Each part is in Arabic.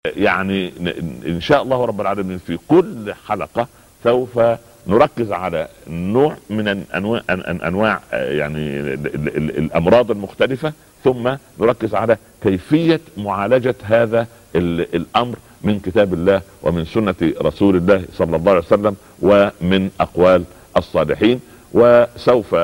يعني ان شاء الله رب العالمين في كل حلقة سوف نركز على نوع من انواع يعني الامراض المختلفة، ثم نركز على كيفية معالجة هذا الامر من كتاب الله ومن سنة رسول الله صلى الله عليه وسلم ومن اقوال الصالحين. وسوف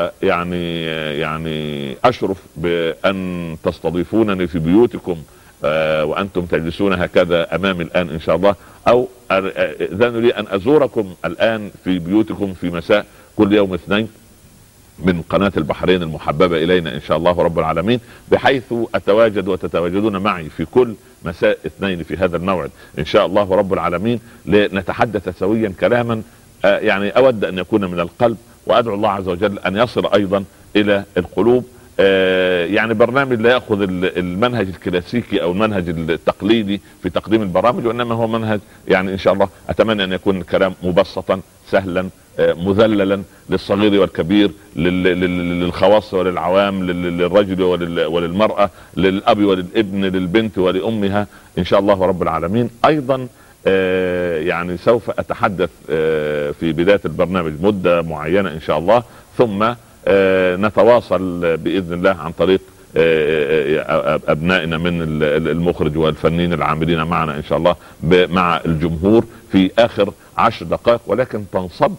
يعني اشرف بان تستضيفونني في بيوتكم وانتم تجلسون هكذا امامي الان ان شاء الله، او اذنوا لي ان ازوركم الان في بيوتكم في مساء كل يوم اثنين من قناة البحرين المحببة الينا ان شاء الله رب العالمين، بحيث اتواجد وتتواجدون معي في كل مساء اثنين في هذا الموعد ان شاء الله رب العالمين، لنتحدث سويا كلاما يعني اود ان يكون من القلب، وادعو الله عز وجل ان يصل ايضا الى القلوب. يعني برنامج لا يأخذ المنهج الكلاسيكي او المنهج التقليدي في تقديم البرامج، وانما هو منهج يعني ان شاء الله اتمنى ان يكون الكلام مبسطا سهلا مذللا للصغير والكبير، للخواص وللعوام، للرجل وللمرأة، للأب وللابن، للبنت ولأمها ان شاء الله رب العالمين. ايضا يعني سوف اتحدث في بداية البرنامج مدة معينة ان شاء الله، ثم نتواصل بإذن الله عن طريق أبنائنا من المخرج والفنيين العاملين معنا إن شاء الله مع الجمهور في آخر 10 دقائق، ولكن تنصب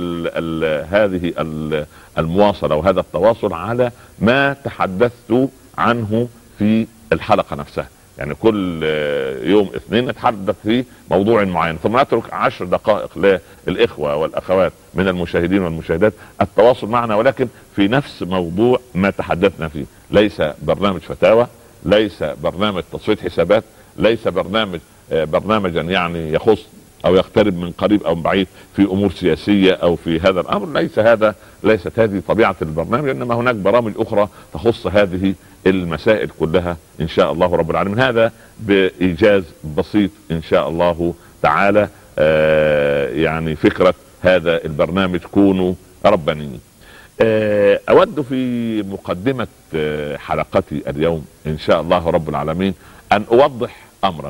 هذه المواصلة وهذا التواصل على ما تحدثت عنه في الحلقة نفسها. يعني كل يوم اثنين نتحدث في موضوع معين، ثم نترك 10 دقائق للإخوة والأخوات من المشاهدين والمشاهدات التواصل معنا، ولكن في نفس موضوع ما تحدثنا فيه. ليس برنامج فتاوى، ليس برنامج تصفية حسابات، ليس برنامجا يعني يخص او يقترب من قريب او بعيد في امور سياسية او في هذا الامر. ليست هذه طبيعة البرنامج، انما هناك برامج اخرى تخص هذه المسائل كلها ان شاء الله رب العالمين. هذا بايجاز بسيط ان شاء الله تعالى يعني فكرة هذا البرنامج كونوا ربانيين. اود في مقدمة حلقتي اليوم ان شاء الله رب العالمين ان اوضح امرا.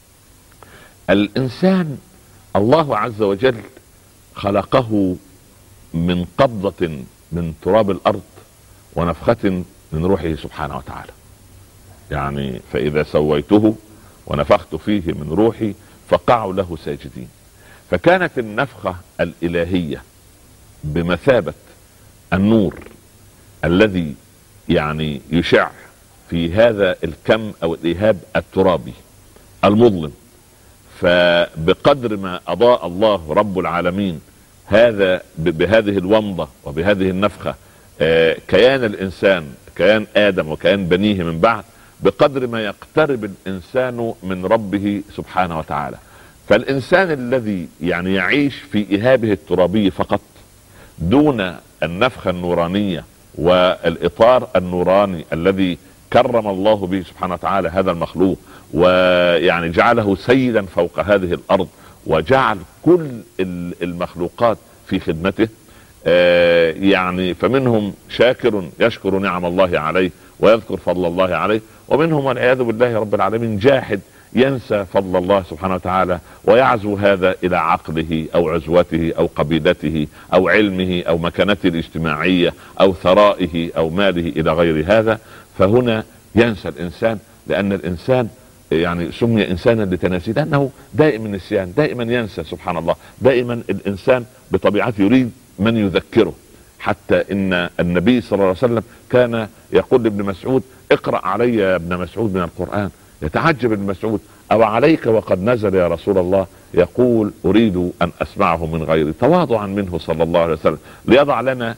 الانسان الله عز وجل خلقه من قبضة من تراب الارض ونفخة من روحه سبحانه وتعالى. يعني فاذا سويته ونفخت فيه من روحي فقعوا له ساجدين. فكانت النفخة الالهية بمثابة النور الذي يعني يشع في هذا الكم او الايهاب الترابي المظلم. فبقدر ما اضاء الله رب العالمين هذا بهذه الومضة وبهذه النفخة كيان الانسان، كيان ادم وكيان بنيه من بعد، بقدر ما يقترب الانسان من ربه سبحانه وتعالى. فالانسان الذي يعني يعيش في ايهابه الترابي فقط دون النفخة النورانية والاطار النوراني الذي كرم الله به سبحانه وتعالى هذا المخلوق، ويعني جعله سيدا فوق هذه الارض، وجعل كل المخلوقات في خدمته. يعني فمنهم شاكر يشكر نعم الله عليه ويذكر فضل الله عليه، ومنهم والعياذ بالله رب العالمين جاحد ينسى فضل الله سبحانه وتعالى ويعزو هذا الى عقله او عزوته او قبيلته او علمه او مكانته الاجتماعية او ثرائه او ماله الى غير هذا. فهنا ينسى الانسان، لان الانسان يعني سمي انسانا لتناسيه، لانه دائما النسيان، دائما ينسى سبحان الله. دائما الانسان بطبيعته يريد من يذكره، حتى ان النبي صلى الله عليه وسلم كان يقول لابن مسعود اقرأ علي يا ابن مسعود من القرآن. يتعجب ابن مسعود او عليك وقد نزل يا رسول الله؟ يقول اريد ان اسمعه من غيري، تواضعا منه صلى الله عليه وسلم ليضع لنا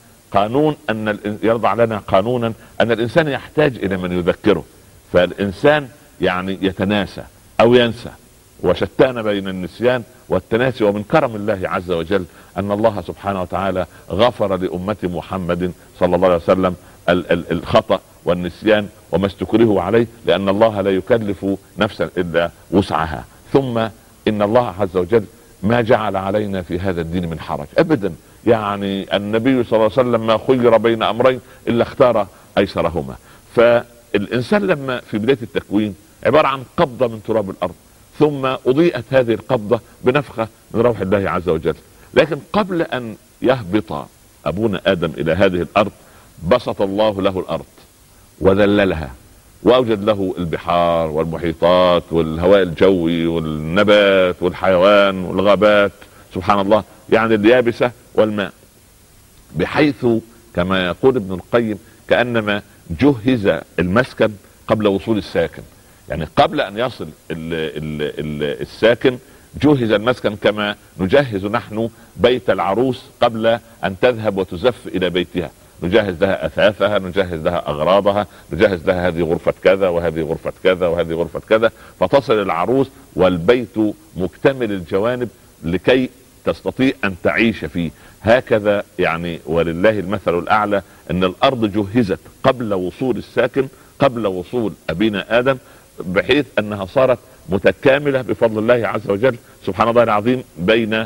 قانونا ان الانسان يحتاج الى من يذكره. فالانسان يعني يتناسى او ينسى، وشتان بين النسيان والتناسي. ومن كرم الله عز وجل ان الله سبحانه وتعالى غفر لأمة محمد صلى الله عليه وسلم الخطأ والنسيان وما استكرهوا عليه، لان الله لا يكلف نفسا الا وسعها. ثم ان الله عز وجل ما جعل علينا في هذا الدين من حرج ابدا. يعني النبي صلى الله عليه وسلم ما خير بين امرين الا اختار ايسرهما. فالانسان لما في بداية التكوين عبارة عن قبضة من تراب الارض، ثم اضيئت هذه القبضة بنفخة من روح الله عز وجل. لكن قبل ان يهبط ابونا ادم الى هذه الارض بسط الله له الارض وذللها واوجد له البحار والمحيطات والهواء الجوي والنبات والحيوان والغابات، سبحان الله، يعني اليابسة والماء، بحيث كما يقول ابن القيم كأنما جهز المسكن قبل وصول الساكن. يعني قبل ان يصل الساكن جهز المسكن، كما نجهز نحن بيت العروس قبل ان تذهب وتزف الى بيتها، نجهز لها اثاثها، نجهز لها اغراضها، نجهز لها هذه غرفة كذا وهذه غرفة كذا وهذه غرفة كذا، فتصل العروس والبيت مكتمل الجوانب لكي تستطيع ان تعيش فيه. هكذا يعني ولله المثل الاعلى، ان الارض جهزت قبل وصول الساكن، قبل وصول ابينا ادم، بحيث انها صارت متكاملة بفضل الله عز وجل سبحان الله العظيم، بين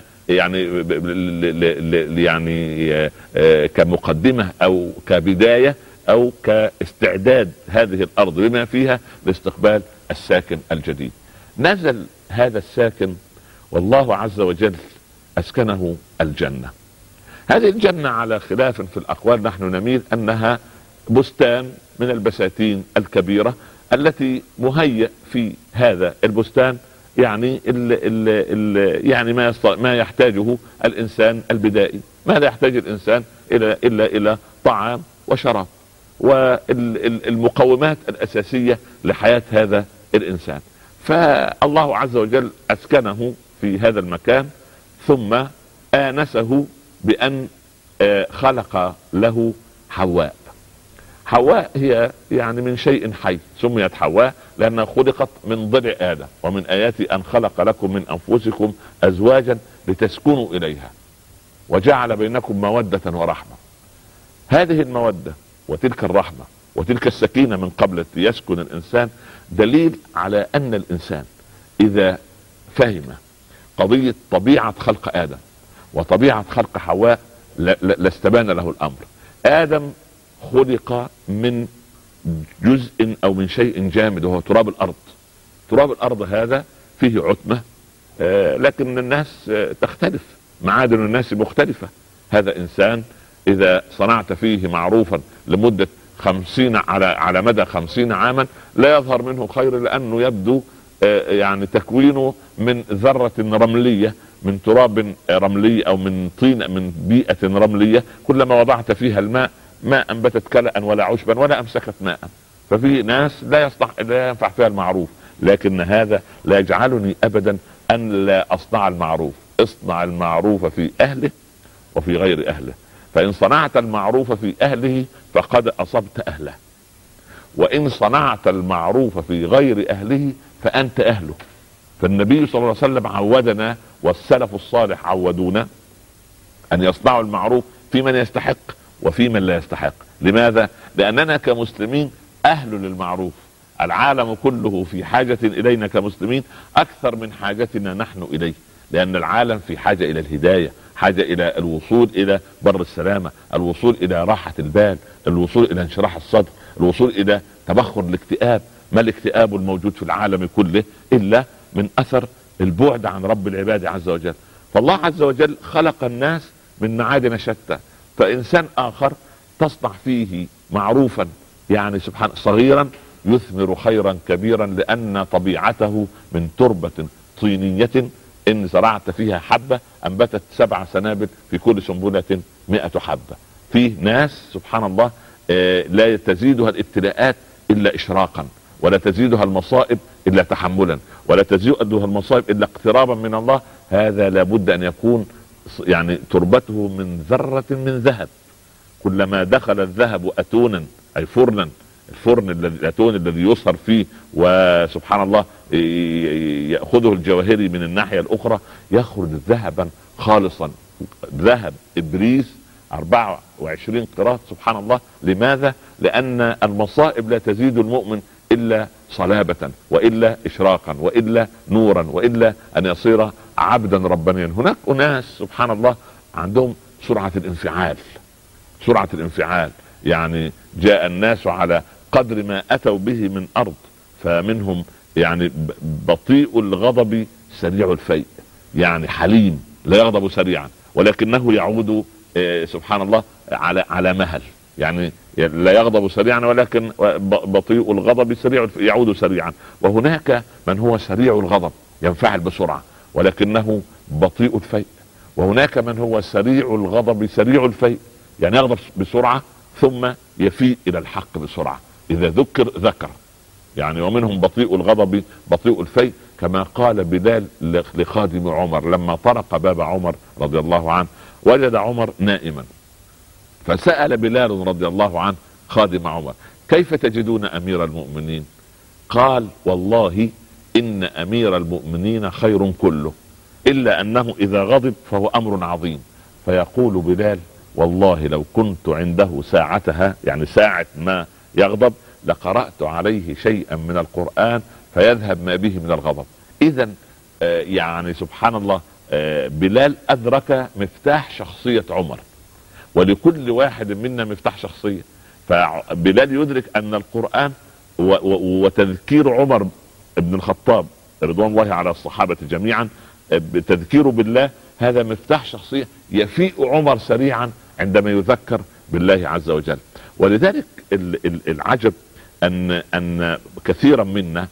يعني كمقدمة او كبداية او كاستعداد هذه الارض بما فيها لاستقبال الساكن الجديد. نزل هذا الساكن والله عز وجل اسكنه الجنة. هذه الجنة على خلاف في الاقوال، نحن نميل انها بستان من البساتين الكبيرة التي مهيأ في هذا البستان يعني يعني ما يحتاجه الانسان البدائي. ماذا يحتاج الانسان الا طعام وشراب والمقومات الاساسية لحياة هذا الانسان. فالله عز وجل اسكنه في هذا المكان، ثم آنسه بأن خلق له حواء. حواء هي يعني من شيء حي، سميت حواء لأنها خلقت من ضلع آدم. ومن آياته أن خلق لكم من أنفسكم أزواجا لتسكنوا إليها وجعل بينكم مودة ورحمة. هذه المودة وتلك الرحمة وتلك السكينة من قبل يسكن الإنسان دليل على أن الإنسان إذا فهم قضية طبيعة خلق آدم وطبيعة خلق حواء لاستبان له الأمر. آدم خلق من جزء او من شيء جامد وهو تراب الارض. تراب الارض هذا فيه عتمة، لكن الناس تختلف، معادن الناس مختلفة. هذا انسان اذا صنعت فيه معروفا لمدة 50 على مدى 50 عاما لا يظهر منه خير، لانه يبدو يعني تكوينه من ذرة رملية، من تراب رملي او من طين، من بيئة رملية، كلما وضعت فيها الماء ما انبتت كلأ ولا عشبا ولا امسكت ماء. ففي ناس لا ينفع فيها المعروف، لكن هذا لا يجعلني ابدا ان لا اصنع المعروف. اصنع المعروف في اهله وفي غير اهله، فان صنعت المعروف في اهله فقد اصبت اهله، وان صنعت المعروف في غير اهله فانت اهله. فالنبي صلى الله عليه وسلم عودنا والسلف الصالح عودونا ان يصنعوا المعروف في من يستحق وفي من لا يستحق. لماذا؟ لأننا كمسلمين أهل للمعروف. العالم كله في حاجة إلينا كمسلمين أكثر من حاجتنا نحن إليه، لأن العالم في حاجة إلى الهداية، حاجة إلى الوصول إلى بر السلامة، الوصول إلى راحة البال، الوصول إلى انشراح الصدر، الوصول إلى تبخر الاكتئاب. ما الاكتئاب الموجود في العالم كله إلا من أثر البعد عن رب العباد عز وجل. فالله عز وجل خلق الناس من معادن شتى، فإنسان آخر تصنع فيه معروفا يعني سبحان صغيرا يثمر خيرا كبيرا، لأن طبيعته من تربة طينية إن زرعت فيها حبة أنبتت 7 سنابل في كل سنبلة 100 حبة. فيه ناس سبحان الله لا تزيدها الابتلاءات إلا إشراقا، ولا تزيدها المصائب إلا تحملا، ولا تزيدها المصائب إلا اقترابا من الله. هذا لابد أن يكون يعني تربته من ذرة من ذهب. كلما دخل الذهب أتونا أي فرنا، الفرن الأتون الذي يصهر فيه وسبحان الله يأخذه الجواهري من الناحية الأخرى يخرج ذهبا خالصا، ذهب إبريز 24 قراط سبحان الله. لماذا؟ لأن المصائب لا تزيد المؤمن إلا صلابة، وإلا إشراقا، وإلا نورا، وإلا أن يصير عبدا ربانيا. هناك أناس سبحان الله عندهم سرعة الانفعال، سرعة الانفعال. يعني جاء الناس على قدر ما أتوا به من أرض، فمنهم يعني بطيء الغضب سريع الفيء، يعني حليم لا يغضب سريعا ولكنه يعود سبحان الله على مهل، يعني لا يغضب سريعا ولكن بطيء الغضب سريع يعود سريعا. وهناك من هو سريع الغضب ينفعل بسرعة ولكنه بطيء الفيء، وهناك من هو سريع الغضب سريع الفيء، يعني يغضب بسرعة ثم يفيء الى الحق بسرعة، اذا ذكر يعني. ومنهم بطيء الغضب بطيء الفيء، كما قال بلال لخادم عمر لما طرق باب عمر رضي الله عنه وجد عمر نائما، فسأل بلال رضي الله عنه خادم عمر: كيف تجدون امير المؤمنين؟ قال: والله ان امير المؤمنين خير كله، الا انه اذا غضب فهو امر عظيم. فيقول بلال: والله لو كنت عنده ساعتها، يعني ساعة ما يغضب، لقرأت عليه شيئا من القرآن فيذهب ما به من الغضب. اذا يعني سبحان الله، بلال ادرك مفتاح شخصية عمر، ولكل واحد منا مفتاح شخصية. فبلال يدرك ان القرآن وتذكير عمر بن الخطاب رضوان الله على الصحابة جميعا بتذكيره بالله، هذا مفتاح شخصية يفيء عمر سريعا عندما يذكر بالله عز وجل. ولذلك العجب ان كثيرا منا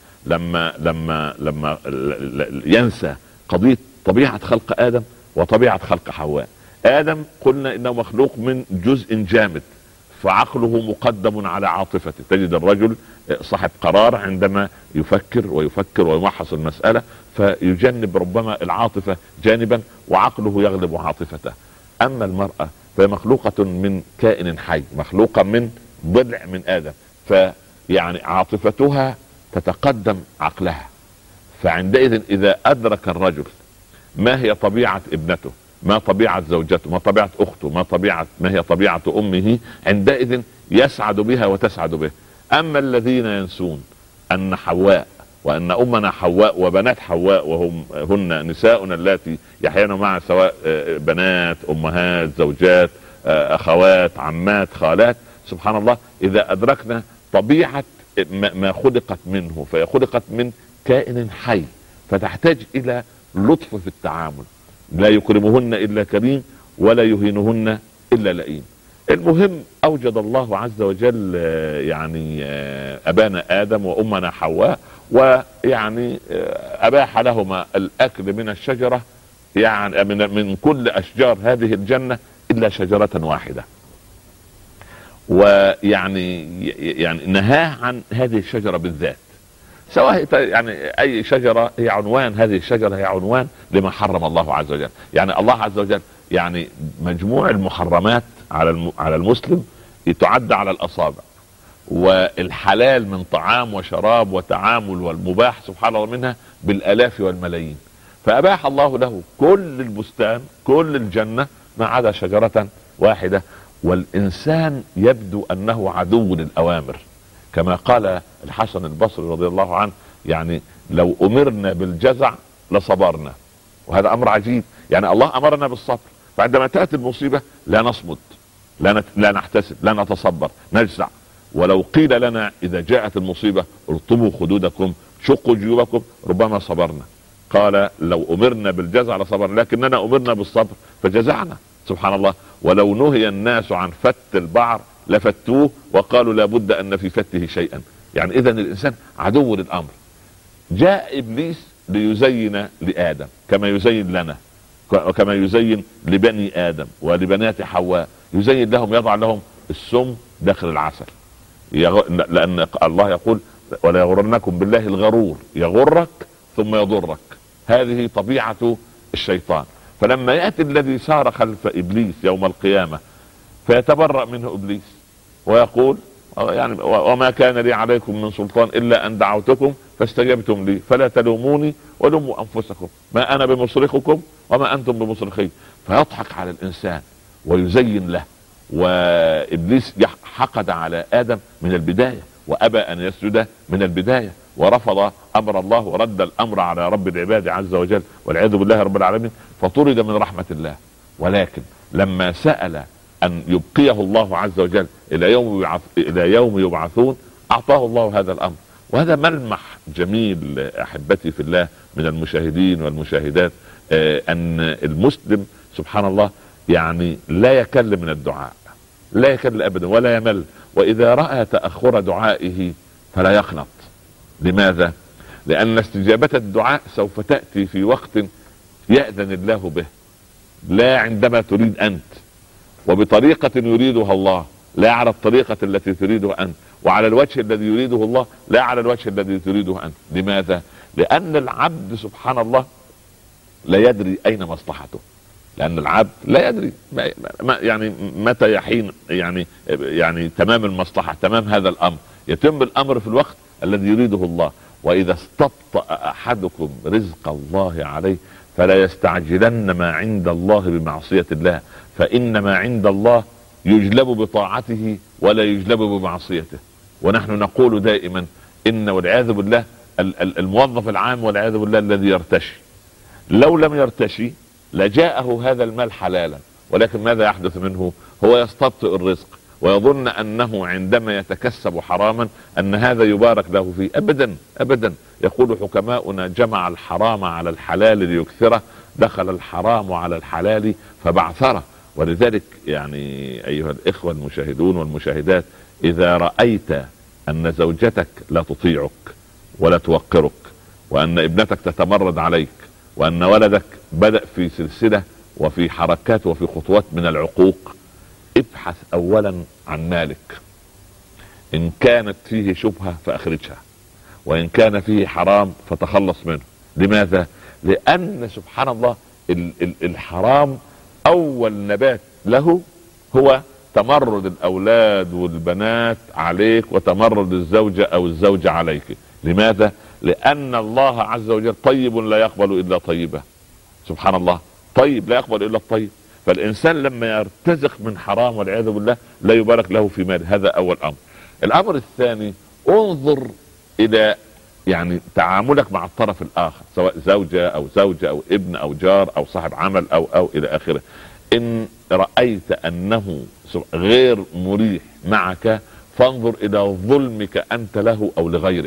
لما ينسى قضية طبيعة خلق آدم وطبيعة خلق حواء. آدم قلنا انه مخلوق من جزء جامد، فعقله مقدم على عاطفته. تجد الرجل صاحب قرار عندما يفكر ويمحص المسألة، فيجنب ربما العاطفة جانبا وعقله يغلب عاطفته. اما المرأة فهي مخلوقة من كائن حي، مخلوقة من ضلع من آدم، فيعني عاطفتها تتقدم عقلها. فعندئذ اذا ادرك الرجل ما هي طبيعة ابنته، ما طبيعة زوجته، ما طبيعة اخته، ما هي طبيعة امه، عندئذ يسعد بها وتسعد به. اما الذين ينسون ان حواء وان امنا حواء وبنات حواء هن نساؤنا اللاتي يحيين معنا، سواء بنات، امهات، زوجات، اخوات، عمات، خالات، سبحان الله، اذا ادركنا طبيعة ما خلقت منه، فهي خلقت من كائن حي، فتحتاج الى لطف في التعامل، لا يكرمهن الا كريم ولا يهينهن الا لئيم. المهم اوجد الله عز وجل يعني ابانا ادم وامنا حواء، ويعني اباح لهما الاكل من الشجرة، يعني من كل اشجار هذه الجنة الا شجرة واحدة، ويعني نهاه عن هذه الشجرة بالذات. سواء يعني اي شجرة هي عنوان، هذه الشجرة هي عنوان لما حرم الله عز وجل. يعني الله عز وجل يعني مجموع المحرمات على المسلم يتعد على الاصابع، والحلال من طعام وشراب وتعامل والمباح سبحان الله منها بالالاف والملايين. فاباح الله له كل البستان، كل الجنة، ما عدا شجرة واحدة. والانسان يبدو انه عدو للاوامر، كما قال الحسن البصري رضي الله عنه: يعني لو امرنا بالجزع لصبرنا. وهذا امر عجيب، يعني الله امرنا بالصبر، فعندما تأتي المصيبة لا نصمد، لا نحتسب، لا نتصبر، نجزع. ولو قيل لنا اذا جاءت المصيبة ارطبوا خدودكم، شقوا جيوبكم، ربما صبرنا. قال: لو امرنا بالجزع لصبرنا، لكننا امرنا بالصبر فجزعنا، سبحان الله. ولو نهي الناس عن فت البعر لفتوه وقالوا لا بد ان في فته شيئا. يعني اذا الانسان عدو للامر. جاء ابليس ليزين لادم كما يزين لنا وكما يزين لبني ادم ولبنات حواء، يزين لهم، يضع لهم السم داخل العسل، لان الله يقول: ولا يغرنكم بالله الغرور، يغرك ثم يضرك. هذه طبيعة الشيطان. فلما يأتي الذي سار خلف ابليس يوم القيامة فيتبرأ منه ابليس ويقول: يعني وما كان لي عليكم من سلطان الا ان دعوتكم فاستجبتم لي فلا تلوموني ولوموا انفسكم ما انا بمصرخكم وما انتم بمصرخي. فيضحك على الانسان ويزين له. وابليس حقد على ادم من البداية وابى ان يسجد من البداية، ورفض امر الله ورد الامر على رب العباد عز وجل والعياذ بالله رب العالمين، فطرد من رحمة الله. ولكن لما سأل ان يبقيه الله عز وجل الى يوم يبعثون اعطاه الله هذا الامر. وهذا ملمح جميل احبتي في الله من المشاهدين والمشاهدات، ان المسلم سبحان الله يعني لا يكل من الدعاء، لا يكل ابدا ولا يمل، واذا رأى تأخر دعائه فلا يقنط. لماذا؟ لان استجابة الدعاء سوف تأتي في وقت يأذن الله به، لا عندما تريد انت، وبطريقة يريدها الله، لا على الطريقة التي تريدها انت، وعلى الوجه الذي يريده الله، لا على الوجه الذي تريده انت. لماذا؟ لان العبد سبحان الله لا يدري اين مصلحته، لان العبد لا يدري يعني متى يحين يعني تمام المصلحة، تمام هذا الامر، يتم الامر في الوقت الذي يريده الله. واذا استبطأ احدكم رزق الله عليه فلا يستعجلن ما عند الله بمعصية الله، فان ما عند الله يجلب بطاعته ولا يجلب بمعصيته. ونحن نقول دائما ان والعياذ بالله الموظف العام والعياذ بالله الذي يرتشي لو لم يرتشي لجاءه هذا المال حلالا، ولكن ماذا يحدث منه؟ هو يستبطئ الرزق ويظن انه عندما يتكسب حراما ان هذا يبارك له فيه. ابدا ابدا، يقول حكماؤنا: جمع الحرام على الحلال ليكثره، دخل الحرام على الحلال فبعثره. ولذلك يعني ايها الاخوة المشاهدون والمشاهدات، اذا رأيت ان زوجتك لا تطيعك ولا توقرك، وان ابنتك تتمرد عليك، وان ولدك بدأ في سلسلة وفي حركات وفي خطوات من العقوق، ابحث اولا عن مالك. ان كانت فيه شبهة فاخرجها، وان كان فيه حرام فتخلص منه. لماذا؟ لان سبحان الله الحرام اول نبات له هو تمرد الاولاد والبنات عليك، وتمرد الزوجة او الزوجة عليك. لماذا؟ لان الله عز وجل طيب لا يقبل الا طيبه. سبحان الله، طيب لا يقبل الا الطيب. فالانسان لما يرتزق من حرام والعياذ بالله لا يبارك له في ماله. هذا اول امر. الامر الثاني، انظر الى يعني تعاملك مع الطرف الاخر، سواء زوجة او ابن او جار او صاحب عمل او الى اخره. ان رأيت انه غير مريح معك فانظر الى ظلمك انت له او لغيره.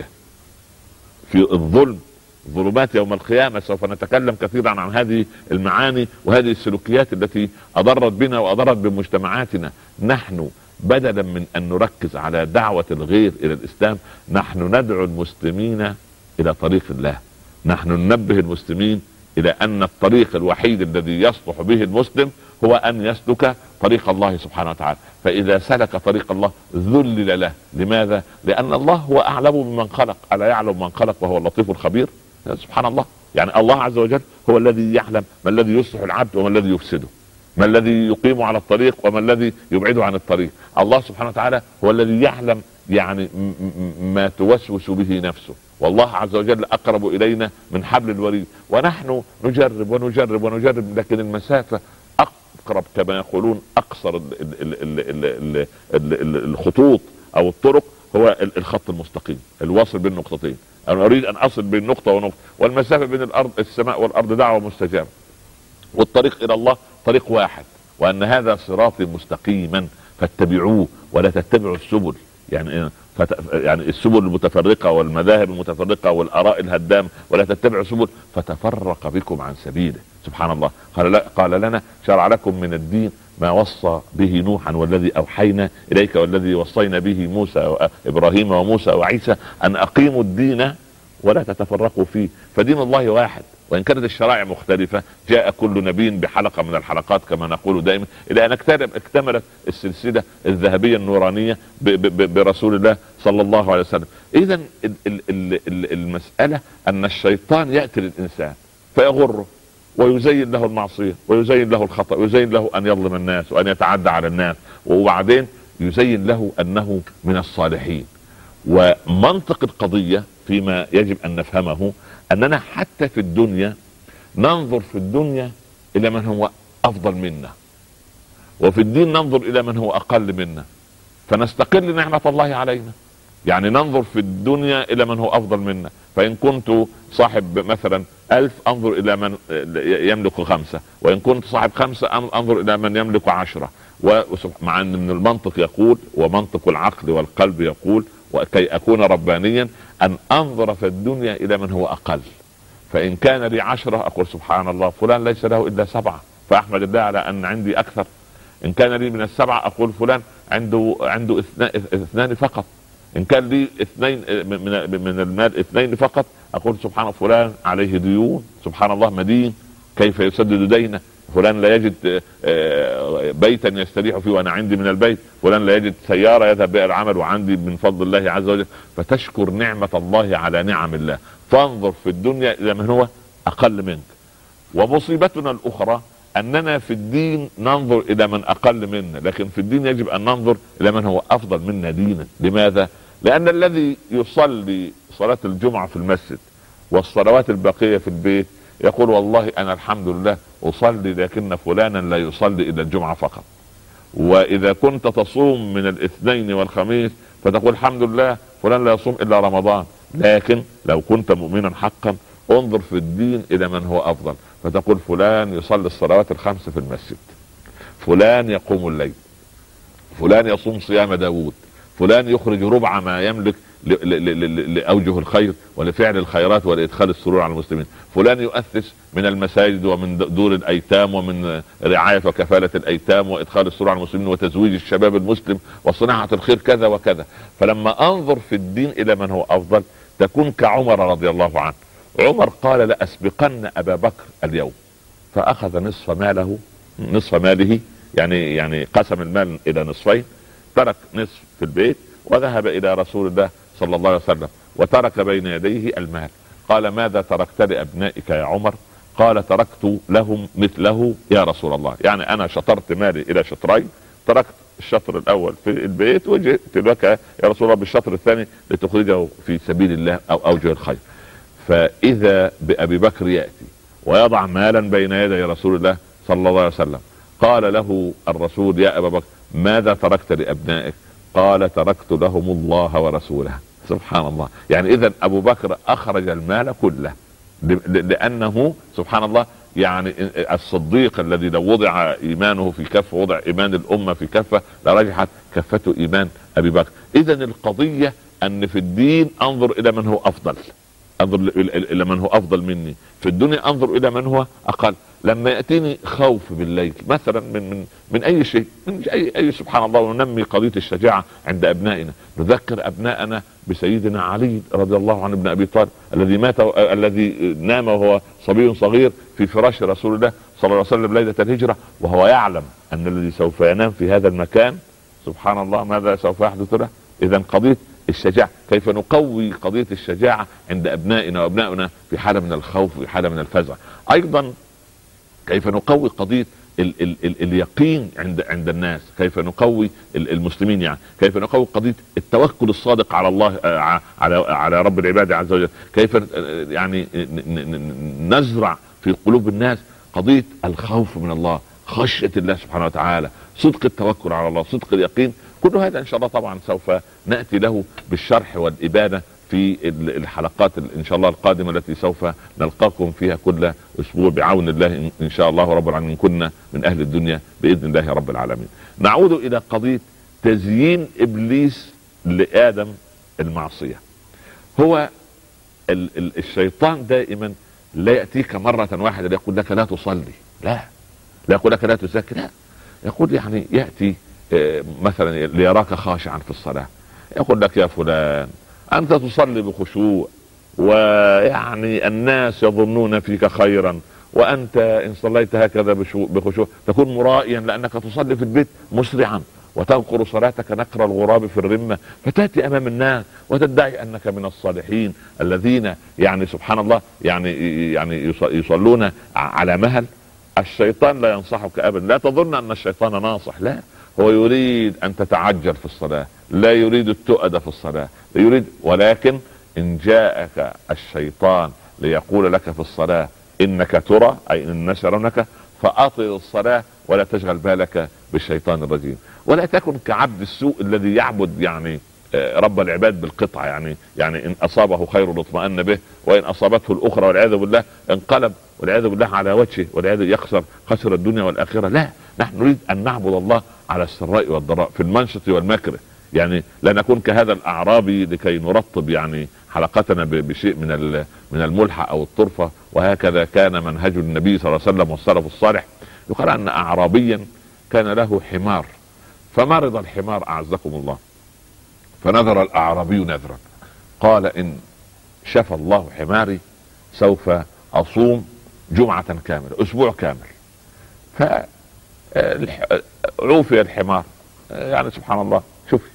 في الظلم ظلمات يوم القيامة، سوف نتكلم كثيرا عن هذه المعاني وهذه السلوكيات التي اضرت بنا واضرت بمجتمعاتنا. نحن بدلا من ان نركز على دعوة الغير الى الاسلام، نحن ندعو المسلمين الى طريق الله. نحن ننبه المسلمين الى ان الطريق الوحيد الذي يصلح به المسلم هو ان يسلك طريق الله سبحانه وتعالى. فاذا سلك طريق الله ذلل له. لماذا؟ لان الله هو اعلم بمن خلق، الا يعلم من خلق وهو اللطيف الخبير؟ سبحان الله. يعني الله عز وجل هو الذي يعلم ما الذي يصلح العبد وما الذي يفسده، ما الذي يقيم على الطريق وما الذي يبعده عن الطريق. الله سبحانه وتعالى هو الذي يعلم يعني ما توسوس به نفسه، والله عز وجل اقرب الينا من حبل الوريد. ونحن نجرب ونجرب ونجرب، لكن المسافة اقرب كما يقولون، اقصر الخطوط او الطرق هو الخط المستقيم الواصل بين نقطتين. انا اريد ان اصل بين نقطة ونقطة، والمسافة بين الارض السماء والارض دعوة مستجابة، والطريق الى الله طريق واحد، وان هذا صراطي مستقيما فاتبعوه ولا تتبعوا السبل. يعني السبل المتفرقة والمذاهب المتفرقة والاراء الهدام، ولا تتبعوا السبل فتفرق بكم عن سبيله. سبحان الله. قال لنا: شرع لكم من الدين ما وصى به نوحا والذي اوحينا اليك والذي وصينا به موسى وابراهيم وموسى وعيسى ان اقيموا الدين ولا تتفرقوا فيه. فدين الله واحد، وان كانت الشرائع مختلفة. جاء كل نبي بحلقة من الحلقات كما نقول دائما، الى ان اكتملت السلسلة الذهبية النورانية برسول الله صلى الله عليه وسلم. اذا المسألة ان الشيطان يأتي للانسان فيغره ويزين له المعصية ويزين له الخطأ ويزين له ان يظلم الناس وان يتعدى على الناس، وبعدين يزين له انه من الصالحين. ومنطق القضية فيما يجب ان نفهمه اننا حتى في الدنيا ننظر في الدنيا الى من هو افضل منا، وفي الدين ننظر الى من هو اقل منا، فنستقل نعمة الله علينا. يعني ننظر في الدنيا الى من هو افضل منا، فان كنت صاحب مثلا 1000 انظر الى من يملك 5، وان كنت صاحب 5 انظر الى من يملك 10. مع ان من المنطق يقول، ومنطق العقل والقلب يقول، وكي اكون ربانيا ان انظر في الدنيا الى من هو اقل. فان كان لي 10 اقول سبحان الله فلان ليس له الا 7، فاحمد الله على ان عندي اكثر. ان كان لي من 7 اقول فلان عنده 2 فقط. ان كان لي 2 من المال 2 فقط اقول سبحان فلان عليه ديون، سبحان الله مدين كيف يسدد دينه. فلان لا يجد بيتا يستريح فيه وانا عندي من البيت، فلان لا يجد سيارة يذهب بها العمل وعندي من فضل الله عز وجل. فتشكر نعمة الله على نعم الله، فانظر في الدنيا الى من هو اقل منك. ومصيبتنا الاخرى اننا في الدين ننظر الى من اقل منا، لكن في الدين يجب ان ننظر الى من هو افضل منا دينا. لماذا؟ لان الذي يصلي صلاة الجمعة في المسجد والصلوات الباقية في البيت يقول والله انا الحمد لله اصلي، لكن فلانا لا يصلي الا الجمعة فقط. واذا كنت تصوم من الاثنين والخميس فتقول الحمد لله فلان لا يصوم الا رمضان. لكن لو كنت مؤمنا حقا انظر في الدين الى من هو افضل، فتقول فلان يصلي الصلوات ال5 في المسجد، فلان يقوم الليل، فلان يصوم صيام داود، فلان يخرج ربع ما يملك لأوجه الخير ولفعل الخيرات ولإدخال السرور على المسلمين، فلان يؤسس من المساجد ومن دور الأيتام ومن رعاية وكفالة الأيتام وإدخال السرور على المسلمين وتزويج الشباب المسلم وصناعة الخير كذا وكذا. فلما أنظر في الدين إلى من هو أفضل تكون كعمر رضي الله عنه. عمر قال لأسبقن أبا بكر اليوم، فأخذ نصف ماله يعني قسم المال إلى نصفين، ترك نصف في البيت وذهب الى رسول الله صلى الله عليه وسلم وترك بين يديه المال. قال ماذا تركت لابنائك يا عمر؟ قال تركت لهم مثله يا رسول الله. يعني انا شطرت مالي الى شطرين، تركت الشطر الاول في البيت وجئت لك يا رسول الله بالشطر الثاني لتخرجه في سبيل الله او اوجه الخير. فاذا بابي بكر ياتي ويضع مالا بين يدي رسول الله صلى الله عليه وسلم. قال له الرسول يا ابا بكر ماذا تركت لابنائك؟ قال تركت لهم الله ورسوله. سبحان الله. يعني اذا ابو بكر اخرج المال كله لانه سبحان الله يعني الصديق الذي لو وضع ايمانه في كفه وضع ايمان الامه في كفه لرجحت كفته ايمان ابي بكر. اذا القضيه ان في الدين انظر الى من هو افضل، انظر الى من هو افضل مني. في الدنيا انظر الى من هو اقل. لما ياتيني خوف بالليل مثلا من اي شيء، من اي سبحان الله، وننمي قضيه الشجاعه عند ابنائنا، نذكر ابنائنا بسيدنا علي رضي الله عنه ابن ابي طالب الذي نام وهو صبي صغير في فراش رسول الله صلى الله عليه وسلم ليله الهجره، وهو يعلم ان الذي سوف ينام في هذا المكان سبحان الله ماذا سوف يحدث له. اذا قضيه الشجاعة، كيف نقوي قضية الشجاعة عند أبنائنا وأبنائنا في حالة من الخوف وفي حالة من الفزع. أيضا كيف نقوي قضية اليقين عند الناس، كيف نقوي المسلمين، يعني كيف نقوي قضية التوكل الصادق على الله على رب العباد عز وجل، كيف يعني نزرع في قلوب الناس قضية الخوف من الله، خشية الله سبحانه وتعالى، صدق التوكل على الله، صدق اليقين. كل هذا ان شاء الله طبعا سوف نأتي له بالشرح والإبانة في الحلقات ان شاء الله القادمة التي سوف نلقاكم فيها كل اسبوع بعون الله ان شاء الله رب العالمين. كنا من اهل الدنيا باذن الله رب العالمين. نعود الى قضية تزيين ابليس لآدم المعصية. هو الشيطان دائما لا يأتيك مرة واحدة يقول لك لا تصلي، لا يقول لك لا تزكي، لا يقول يعني يأتي مثلا ليراك خاشعا في الصلاة يقول لك يا فلان انت تصلي بخشوع ويعني الناس يظنون فيك خيرا، وانت ان صليت هكذا بخشوع تكون مرائيا لانك تصلي في البيت مسرعا وتنقر صلاتك نقر الغراب في الرمة، فتأتي امام الناس وتدعي انك من الصالحين الذين يعني سبحان الله يعني يصلون على مهل. الشيطان لا ينصحك ابدا، لا تظن ان الشيطان ناصح، لا، هو يريد ان تتعجل في الصلاة، لا يريد التؤدة في الصلاة، لا يريد. ولكن ان جاءك الشيطان ليقول لك في الصلاة انك ترى اي ان الناس يرونك فاطل الصلاة ولا تشغل بالك بالشيطان الرجيم، ولا تكن كعبد السوء الذي يعبد يعني رب العباد بالقطعة، يعني ان اصابه خير اطمأن به وان اصابته الاخرى والعياذ بالله انقلب والعياذ بالله على وجهه والعياذ خسر الدنيا والاخرة. لا، نحن نريد ان نعبد الله على السراء والضراء، في المنشط والمكره، يعني لا نكون كهذا الاعرابي لكي نرطب يعني حلقتنا بشيء من الملحة او الطرفة. وهكذا كان منهج النبي صلى الله عليه وسلم والسلف الصالح. يقال ان اعرابيا كان له حمار فمرض الحمار اعزكم الله، فنذر الاعرابي نذرا قال ان شفى الله حماري سوف اصوم جمعة كاملة، اسبوع كامل. فعوفي الحمار، يعني سبحان الله شوفي،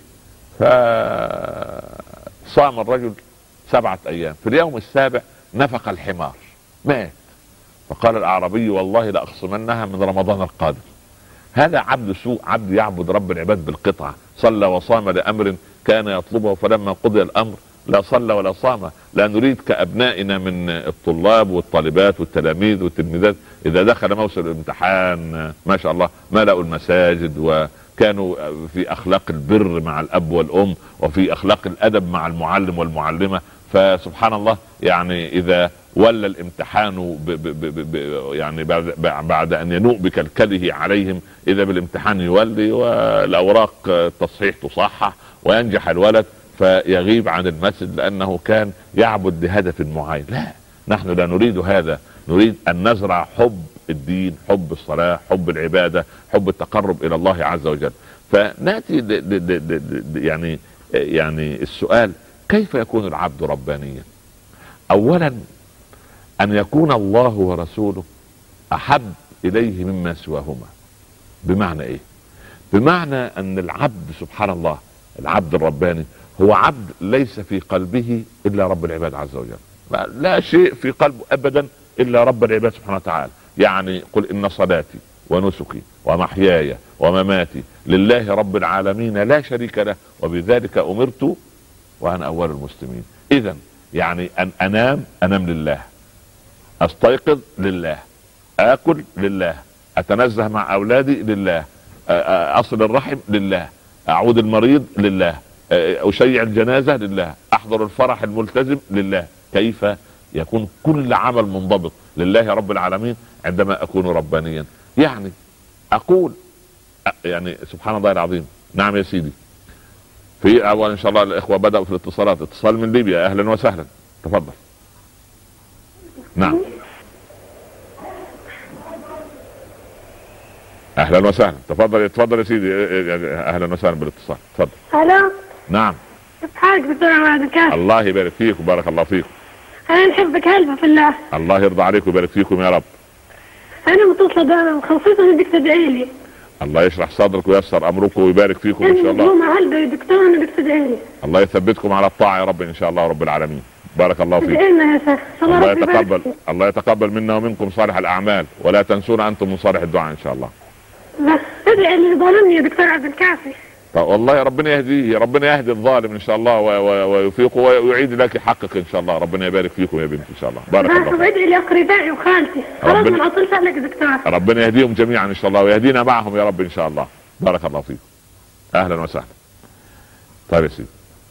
فصام الرجل 7 ايام، في اليوم السابع نفق الحمار مات. فقال الاعرابي والله لاخصمنها من رمضان القادم. هذا عبد سوء، عبد يعبد رب العباد بالقطعة، صلى وصام لامر كان يطلبه فلما قضي الامر لا صلى ولا صام. لا نريد كابنائنا من الطلاب والطالبات والتلاميذ والتلميذات اذا دخل موسم الامتحان ما شاء الله ملأوا المساجد، وكانوا في اخلاق البر مع الاب والام وفي اخلاق الادب مع المعلم والمعلمة. فسبحان الله يعني اذا ولى الامتحان يعني بعد ان ينوء بكلكله عليهم اذا بالامتحان يولي والاوراق التصحيح تصحح وينجح الولد فيغيب عن المسجد لانه كان يعبد لهدف معين. لا، نحن لا نريد هذا، نريد ان نزرع حب الدين، حب الصلاة، حب العبادة، حب التقرب الى الله عز وجل. فناتي يعني السؤال كيف يكون العبد ربانيا؟ اولا ان يكون الله ورسوله احب اليه مما سواهما. بمعنى ايه؟ بمعنى ان العبد سبحان الله، العبد الرباني هو عبد ليس في قلبه الا رب العباد عز وجل، لا شيء في قلبه ابدا الا رب العباد سبحانه وتعالى. يعني قل ان صلاتي ونسكي ومحياي ومماتي لله رب العالمين لا شريك له وبذلك امرت وانا اول المسلمين. اذا يعني ان انام لله، استيقظ لله، اكل لله، اتنزه مع اولادي لله، اصل الرحم لله، اعود المريض لله، اشيع الجنازة لله، احضر الفرح الملتزم لله. كيف يكون كل عمل منضبط لله رب العالمين عندما اكون ربانيا؟ يعني اقول يعني سبحان الله العظيم. نعم يا سيدي، في اول ان شاء الله الاخوة بدأوا في الاتصالات. اتصال من ليبيا، اهلا وسهلا، تفضل. نعم اهلا وسهلا، تفضل يا سيدي، اهلا وسهلا بالاتصال، تفضل. الو. نعم كيف حالك دكتور عماد الكافي؟ الله يبارك فيك وبارك الله فيكم. انا نحبك هلبة في الله. الله يرضى عليك ويبارك فيكم يا رب. انا متصلة دائما خصوصا بدك تدعي لي. الله يشرح صدرك وييسر امركم ويبارك فيكم ان شاء الله. انا هلبة يا دكتور، انا بدك تدعي لي. الله يثبتكم على الطاعة يا رب ان شاء الله رب العالمين. بارك الله فيك. ادعي لنا يا شيخ. الله يتقبل منا ومنكم صالح الاعمال، ولا تنسونا انتم من صالح الدعاء ان شاء الله. بس ادعي اللي ظالمني يا دكتور عبد الكافي. طيب والله ربنا يهديه، ربنا يهدي الظالم ان شاء الله ويوفقه ويعيد لك حقك ان شاء الله. ربنا يبارك فيكم يا بنتي ان شاء الله. بارك الله فيك. وادعي لي اقربائي وخالتي، خلاص ما اطلش عليك دكتور. ربنا يهديهم جميعا ان شاء الله ويهدينا معهم يا رب ان شاء الله. بارك الله فيكم. اهلا وسهلا. طيب يا سيدي،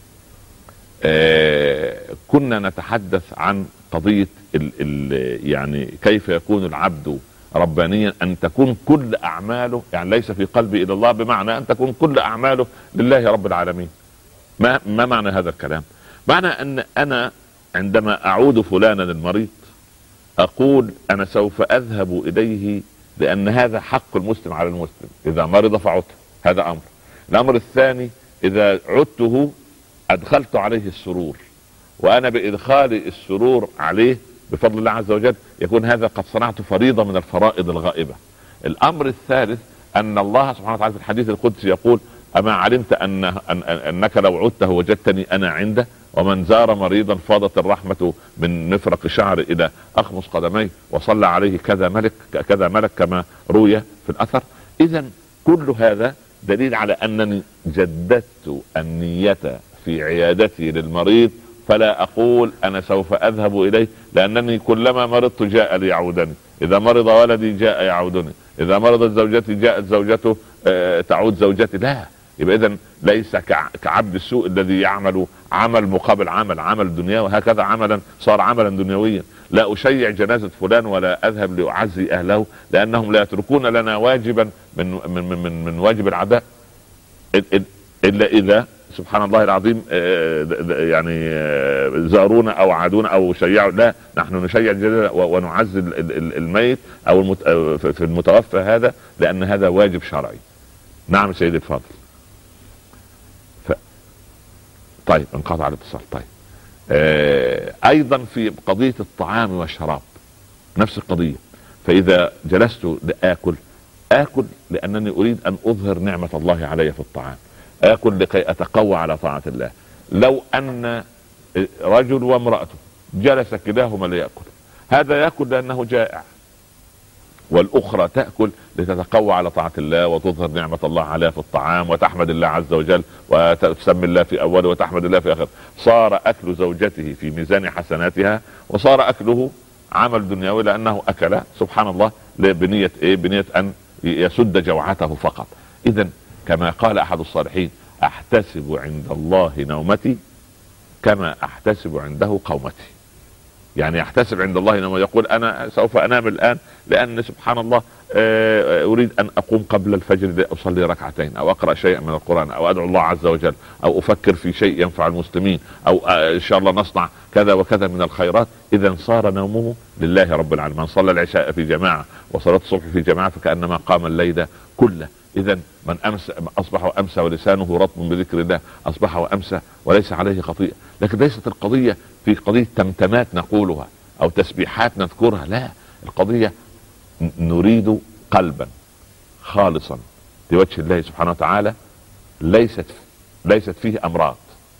كنا نتحدث عن قضية يعني كيف يكون العبد ربانيا. ان تكون كل اعماله يعني ليس في قلبي الى الله، بمعنى ان تكون كل اعماله لله رب العالمين. ما معنى هذا الكلام؟ معنى ان انا عندما اعود فلانا المريض اقول انا سوف اذهب اليه لان هذا حق المسلم على المسلم، اذا مرض فعدته، هذا امر. الامر الثاني اذا عدته ادخلت عليه السرور، وانا بادخال السرور عليه بفضل الله عز وجل يكون هذا قد صنعت فريضة من الفرائض الغائبة. الامر الثالث ان الله سبحانه وتعالى في الحديث القدسي يقول اما علمت انك لو عدته وجدتني انا عنده، ومن زار مريضا فاضت الرحمة من مفرق شعر الى اخمص قدميه وصلى عليه كذا ملك كما روي في الاثر. اذا كل هذا دليل على انني جددت النية في عيادتي للمريض، فلا اقول انا سوف اذهب اليه لانني كلما مرضت جاء ليعودني، اذا مرض ولدي جاء يعودني، اذا مرضت زوجتي جاءت زوجته تعود زوجتي. لا، يبقى اذا ليس كعبد السوء الذي يعمل عمل مقابل عمل دنيا، وهكذا عملا صار عملا دنيويا. لا اشيع جنازة فلان ولا اذهب لاعزي اهله لانهم لا يتركون لنا واجبا من واجب العداء. الا اذا سبحان الله العظيم يعني زارونا او عادونا او شيعوا. لا، نحن نشيع الجنازة ونعزي الميت او في المتوفى هذا، لان هذا واجب شرعي. نعم سيدي الفاضل. طيب انقطع الاتصال. طيب ايضا في قضية الطعام والشراب نفس القضية. فاذا جلست اكل لانني اريد ان اظهر نعمة الله علي في الطعام، اكل لكي اتقوى على طاعة الله. لو ان رجل وامرأته جلس كلاهما ليأكل، هذا يأكل لانه جائع، والاخرى تأكل لتتقوى على طاعة الله وتظهر نعمة الله عليها في الطعام وتحمد الله عز وجل وتسمي الله في اوله وتحمد الله في اخره. صار اكل زوجته في ميزان حسناتها، وصار اكله عمل دنيوي لانه اكل سبحان الله بنية ايه؟ بنية ان يسد جوعته فقط. اذا كما قال احد الصالحين: احتسب عند الله نومتي كما احتسب عنده قومتي. يعني احتسب عند الله نومتي، يقول انا سوف انام الان لان سبحان الله اريد ان اقوم قبل الفجر لاصلي ركعتين او اقرا شيئا من القران او ادعو الله عز وجل او افكر في شيء ينفع المسلمين او ان شاء الله نصنع كذا وكذا من الخيرات. اذا صار نومه لله رب العالمين. من صلى العشاء في جماعه وصلاه الصبح في جماعه فكانما قام الليل كله. اذا من اصبح وامسى ولسانه رطب بذكر الله اصبح وامسى وليس عليه خطيئه. لكن ليست القضيه في قضيه تمتمات نقولها او تسبيحات نذكرها، لا، القضيه نريد قلبا خالصا لوجه الله سبحانه وتعالى ليست فيه امراض.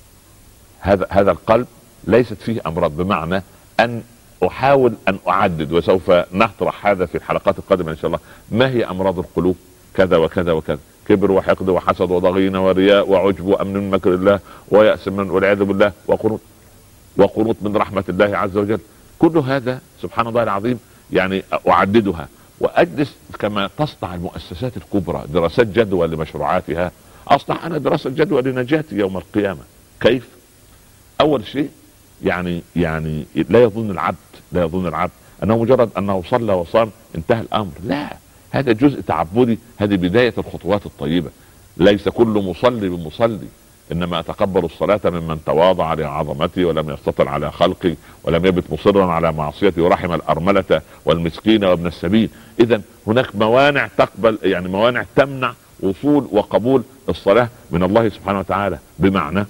هذا القلب ليست فيه امراض، بمعنى ان احاول ان اعدد، وسوف نطرح هذا في الحلقات القادمه ان شاء الله. ما هي امراض القلوب؟ كذا وكذا وكذا: كبر وحقد وحسد وضغينه ورياء وعجب وامن من مكر الله ويأس من والعياذ بالله وقنوط من رحمة الله عز وجل. كل هذا سبحان الله العظيم يعني اعددها واجلس كما تصنع المؤسسات الكبرى دراسات جدوى لمشروعاتها. اصنع انا دراسة جدوى لنجاتي يوم القيامة. كيف؟ اول شيء يعني لا يظن العبد انه مجرد انه صلى وصام انتهى الامر. لا، هذا جزء تعبدي، هذه بداية الخطوات الطيبة. ليس كل مصلي بمصلي، انما اتقبل الصلاة ممن تواضع لعظمتي ولم يستطل على خلقي ولم يبت مصرا على معصيتي ورحم الارملة والمسكين وابن السبيل. اذا هناك موانع تقبل، يعني موانع تمنع وصول وقبول الصلاة من الله سبحانه وتعالى. بمعنى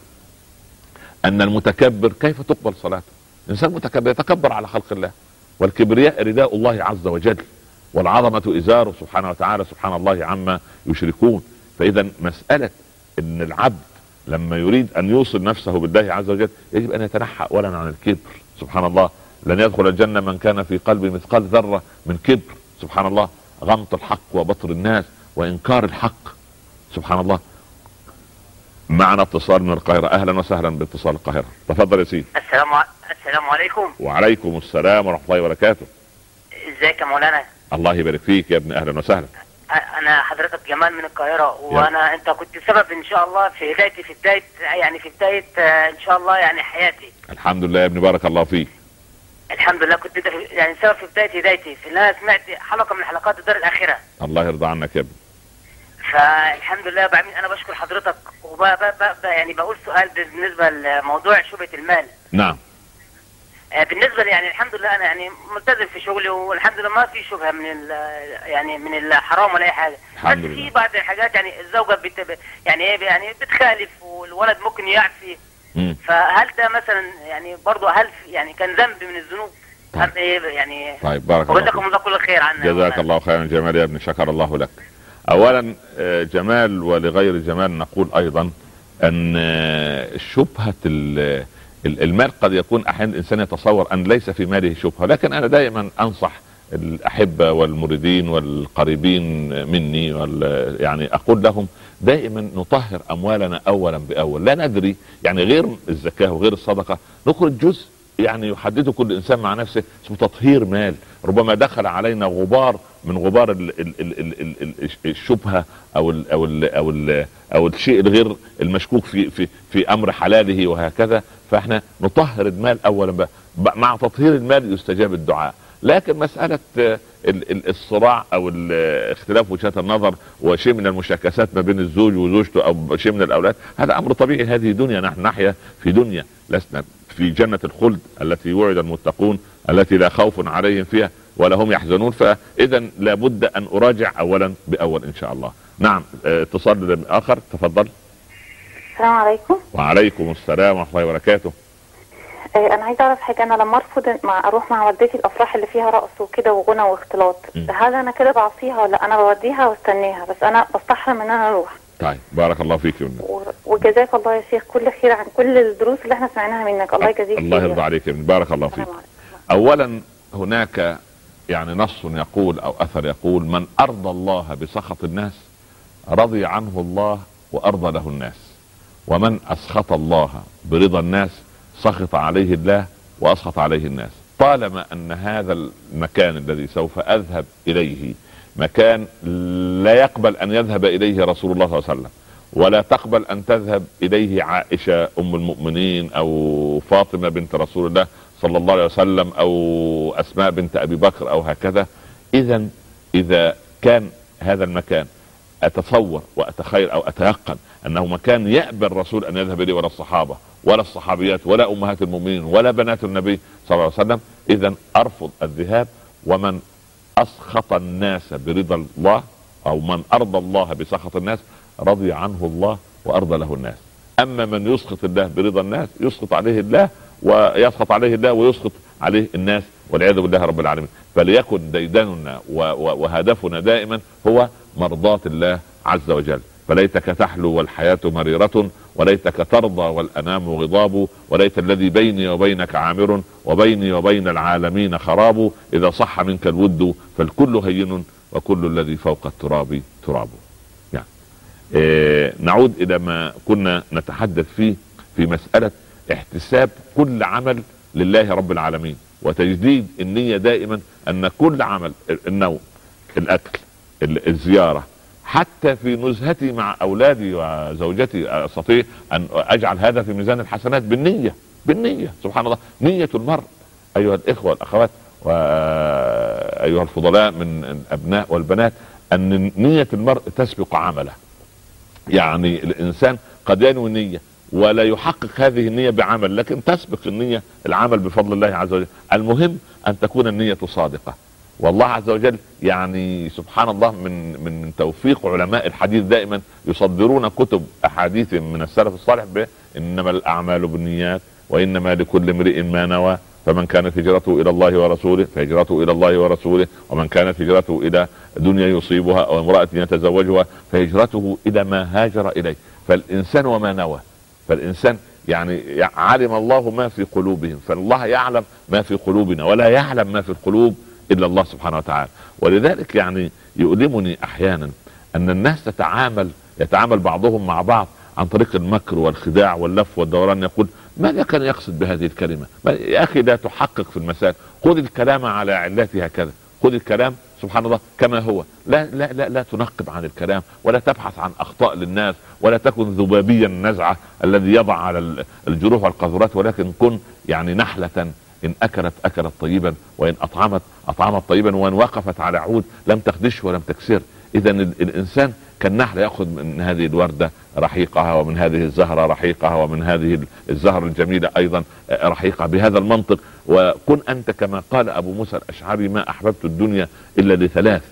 ان المتكبر كيف تقبل صلاته؟ الانسان متكبر يتكبر على خلق الله، والكبرياء رداء الله عز وجل، والعظمة ازاره سبحانه وتعالى، سبحان الله عما يشركون. فاذا مسألة ان العبد لما يريد ان يوصل نفسه بالله عز وجل يجب ان يتنحى اولا عن الكبر. سبحان الله، لن يدخل الجنة من كان في قلبه مثقال ذرة من كبر. سبحان الله، غمط الحق وبطر الناس وانكار الحق. سبحان الله. معنا اتصال من القاهرة. اهلا وسهلا باتصال القاهرة. تفضل يا سيدي. السلام عليكم. وعليكم السلام ورحمة الله وبركاته. ازيك يا مولانا؟ الله يبارك فيك يا ابن، اهلا وسهلا. انا حضرتك جمال من القاهرة، انت كنت سبب ان شاء الله في هدايتي، في بداية ان شاء الله يعني حياتي. الحمد لله يا ابني، بارك الله فيك. الحمد لله، كنت يعني سبب في بداية هدايتي، في ان انا سمعت حلقة من حلقات الدار الاخرة. الله يرضى عنك يا ابني. فالحمد لله انا بشكر حضرتك، يعني بقول سؤال بالنسبة لموضوع شبهة المال. نعم. بالنسبة لي يعني الحمد لله انا يعني ملتزم في شغلي، والحمد لله ما في شبهة من الحرام ولا اي حاجة. بس في بعض الحاجات يعني الزوجة يعني بتخالف، والولد ممكن يعصي. فهل ده مثلا يعني برضه هل يعني كان ذنب من الذنوب؟ طيب. يعني طيب بارك الله فيك. جزاكم الله كل خير عنا. جزاك الله خيرا جمال يا ابني، شكر الله لك. اولا جمال، ولغير جمال نقول ايضا ان شبهة المال قد يكون احيانا الانسان يتصور ان ليس في ماله شبهة، لكن انا دائما انصح الاحبة والمريدين والقريبين مني يعني اقول لهم دائما نطهر اموالنا اولا باول. لا ندري يعني غير الزكاة وغير الصدقة نخرج جزء يعني يحدده كل انسان مع نفسه اسمه تطهير مال. ربما دخل علينا غبار من غبار الشبهة او الشيء الغير المشكوك في امر حلاله وهكذا. فاحنا نطهر المال اولا مع تطهير المال يستجاب الدعاء. لكن مساله الصراع او اختلاف وجهات النظر وشيء من المشاكسات ما بين الزوج وزوجته او شيء من الاولاد، هذا امر طبيعي. هذه دنيا، نحن نحيا في دنيا، لسنا في جنه الخلد التي وعد المتقون التي لا خوف عليهم فيها ولا هم يحزنون. فاذا لابد ان اراجع اولا باول ان شاء الله. نعم، اتصال اخر، تفضل. السلام عليكم. وعليكم السلام ورحمه الله وبركاته. انا عايزه اعرف حاجه. انا لما ارفض اروح مع والدتي الافراح اللي فيها رقص وكده وغنى واختلاط، هل انا كده بعصيها ولا انا بوديها واستنيها؟ بس انا بستحرم ان انا اروح. طيب، بارك الله فيك. وجزاك الله يا شيخ كل خير عن كل الدروس اللي احنا سمعناها منك. الله يجزيك خير. الله يرضى عليك يا ابني، بارك الله فيك. اولا هناك يعني نص يقول او اثر يقول: من ارضى الله بسخط الناس رضي عنه الله وارضى له الناس، ومن اسخط الله برضا الناس سخط عليه الله واسخط عليه الناس. طالما ان هذا المكان الذي سوف اذهب اليه مكان لا يقبل ان يذهب اليه رسول الله صلى الله عليه وسلم، ولا تقبل ان تذهب اليه عائشة ام المؤمنين او فاطمة بنت رسول الله صلى الله عليه وسلم او اسماء بنت ابي بكر او هكذا، اذا كان هذا المكان اتصور واتخيل او اتيقن انه مكان يأبى الرسول ان يذهب اليه، ولا الصحابة ولا الصحابيات ولا امهات المؤمنين ولا بنات النبي صلى الله عليه وسلم، اذا ارفض الذهاب. ومن اسخط الناس برضا الله او من ارضى الله بسخط الناس رضي عنه الله وارضى له الناس. اما من يسخط الله برضا الناس يسخط عليه الله ويسخط عليه الله ويسخط عليه الناس والعياذ بالله رب العالمين. فليكن ديدننا وهدفنا دائما هو مرضاة الله عز وجل. فليتك تحلو والحياة مريرة، وليتك ترضى والأنام غضاب، وليت الذي بيني وبينك عامر، وبيني وبين العالمين خراب، إذا صح منك الود فالكل هين، وكل الذي فوق التراب تراب. يعني نعود إلى ما كنا نتحدث فيه في مسألة احتساب كل عمل لله رب العالمين، وتجديد النية دائما أن كل عمل، النوم، الأكل، الزيارة، حتى في نزهتي مع اولادي وزوجتي استطيع ان اجعل هذا في ميزان الحسنات بالنية. سبحان الله، نية المرء ايها الاخوة والاخوات وايها الفضلاء من الابناء والبنات، ان نية المرء تسبق عمله. يعني الانسان قد ينوي نية ولا يحقق هذه النية بعمل، لكن تسبق النية العمل بفضل الله عز وجل. المهم ان تكون النية صادقة. والله عز وجل يعني سبحان الله من توفيق علماء الحديث دائما يصدرون كتب احاديث من السلف الصالح انما الاعمال بالنيات وانما لكل امرئ ما نوى، فمن كانت هجرته الى الله ورسوله فهجرته الى الله ورسوله، ومن كانت هجرته الى دنيا يصيبها او امرأة يتزوجها فهجرته الى ما هاجر اليه. فالانسان وما نوى، فالانسان يعني علم الله ما في قلوبهم، فالله يعلم ما في قلوبنا ولا يعلم ما في القلوب الا الله سبحانه وتعالى. ولذلك يعني يؤلمني احيانا ان الناس يتعامل بعضهم مع بعض عن طريق المكر والخداع واللف والدوران. يقول: ماذا كان يقصد بهذه الكلمة؟ يا اخي لا تحقق في المسائل، خذ الكلام على علته هكذا، خذ الكلام سبحان الله كما هو، لا تنقب عن الكلام ولا تبحث عن اخطاء للناس، ولا تكن ذبابيا النزعة الذي يضع على الجروح والقذرات، ولكن كن يعني نحلة ان اكلت طيبا، وان اطعمت طيبا، وان وقفت على عود لم تخدش ولم تكسر. اذا الانسان كالنحل ياخذ من هذه الوردة رحيقها، ومن هذه الزهرة رحيقها، ومن هذه الزهرة الجميلة ايضا رحيقها، بهذا المنطق. وكن انت كما قال ابو موسى الاشعري: ما احببت الدنيا الا لثلاث،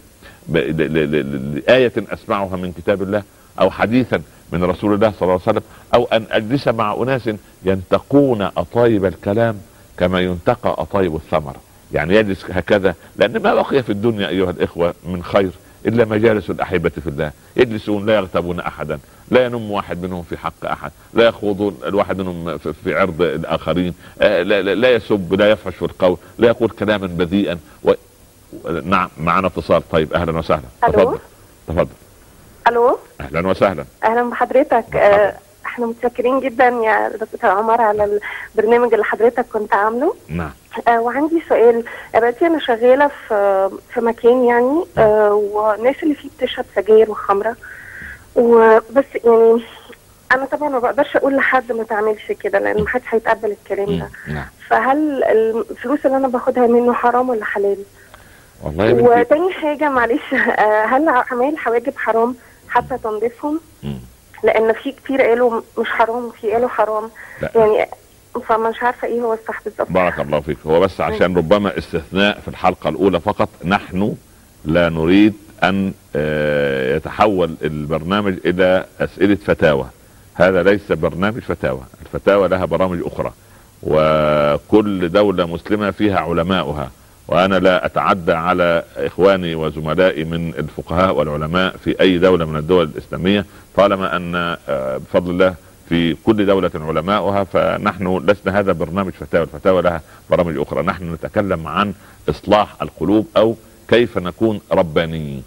لآية اسمعها من كتاب الله، او حديثا من رسول الله صلى الله عليه وسلم، او ان اجلس مع اناس ينتقون اطايب الكلام كما ينتقى اطايب الثمر. يعني يجلس هكذا، لان ما بقي في الدنيا ايها الاخوة من خير الا مجالس الاحبة في الله. يجلسون لا يغتابون احدا، لا ينم واحد منهم في حق احد، لا يخوضون الواحد منهم في عرض الاخرين، لا يسب، لا يفحش في القول، لا يقول كلاما بذيئا. نعم، معنا اتصال. طيب، اهلا وسهلا. تفضل. الو، اهلا وسهلا. اهلا بحضرتك. احنا متشكرين جدا يا دكتور عمر على البرنامج اللي حضرتك كنت عامله. نعم. وعندي سؤال. دلوقتي انا شغاله في مكان يعني، والناس اللي فيه بتشرب سجاير وخمره، وبس يعني انا طبعا ما بقدرش اقول لحد ما تعملش كده لان محدش هيتقبل الكلام ده. نعم. فهل الفلوس اللي انا باخدها منه حرام ولا حلال؟ والله يا بنتي. وتاني حاجه معلش، هل عمل الحواجب حرام حتى تنظيفهم؟ لان في كتير قالوا مش حرام وفي قالوا حرام. لا. يعني فمش عارفه ايه هو الصح بالظبط. بارك الله فيك. هو بس عشان ربما استثناء في الحلقه الاولى فقط، نحن لا نريد ان يتحول البرنامج الى اسئله فتاوى. هذا ليس برنامج فتاوى، الفتاوى لها برامج اخرى، وكل دولة مسلمة فيها علماؤها، وانا لا اتعدى على اخواني وزملائي من الفقهاء والعلماء في اي دولة من الدول الاسلامية، طالما ان بفضل الله في كل دولة علماؤها، فنحن لسنا هذا برنامج فتاوى، الفتاوى لها برامج اخرى. نحن نتكلم عن اصلاح القلوب او كيف نكون ربانيين.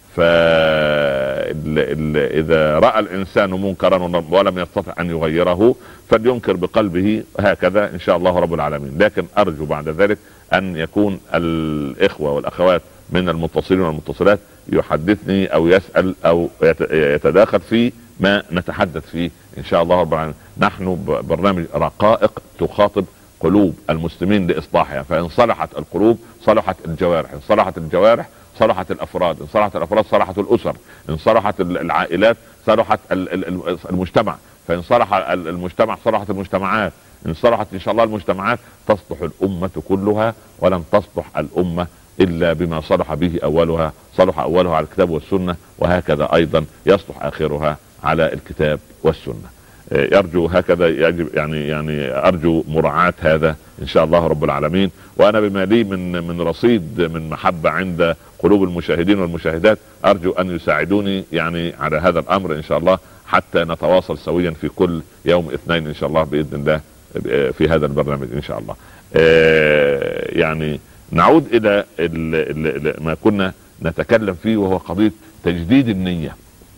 فإذا رأى الإنسان منكرا ولم يستطع أن يغيره فلينكر بقلبه، هكذا إن شاء الله رب العالمين. لكن أرجو بعد ذلك أن يكون الإخوة والأخوات من المتصلين والمتصلات يحدثني أو يسأل أو يتداخل في ما نتحدث فيه إن شاء الله رب العالمين. نحن برنامج رقائق تخاطب قلوب المسلمين لإصلاحها، فإن صلحت القلوب صلحت الجوارح، إن صلحت الجوارح صلحت الافراد، ان صلحت الافراد صلحت الاسر، ان صلحت العائلات صلحت المجتمع، فان صلح المجتمع صلحت المجتمعات، ان صلحت ان شاء الله المجتمعات تصلح الامة كلها، ولن تصلح الامة الا بما صلح به اولها، صلح اولها على الكتاب والسنة، وهكذا ايضا يصلح اخرها على الكتاب والسنة. يرجو هكذا، يجب يعني ارجو مراعاة هذا ان شاء الله رب العالمين. وانا بما لي من رصيد من محبة عند قلوب المشاهدين والمشاهدات ارجو ان يساعدوني يعني على هذا الامر ان شاء الله، حتى نتواصل سويا في كل يوم اثنين ان شاء الله باذن الله في هذا البرنامج ان شاء الله. يعني نعود الى ما كنا نتكلم فيه، وهو قضية تجديد النية.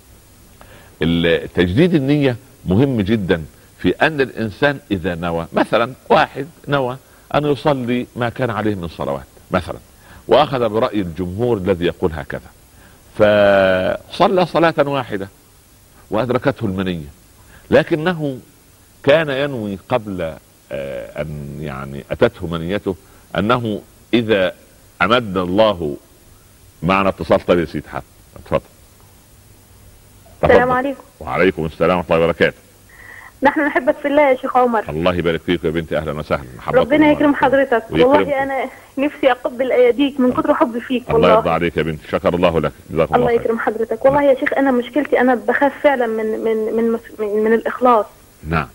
تجديد النية مهم جدا في ان الانسان اذا نوى، مثلا واحد نوى ان يصلي ما كان عليه من صلوات مثلا، واخذ برأي الجمهور الذي يقول هكذا، فصلى صلاة واحدة وادركته المنية، لكنه كان ينوي قبل ان يعني اتته منيته انه اذا امد الله معنا اتصال. طيب يا سيدي حاتم اتفضل. السلام عليكم. وعليكم السلام ورحمة الله وبركاته. نحن نحبك في الله يا شيخ عمر. الله يبارك فيك يا بنتي، اهلا وسهلا. ربنا يكرم حضرتك. والله انا نفسي اقبل ايديك من كتر حبي فيك والله. الله يرضى عليك يا بنتي، شكر الله لك، جزاك الله يكرم حضرتك. والله يا شيخ انا مشكلتي انا بخاف فعلا من الاخلاص. نعم.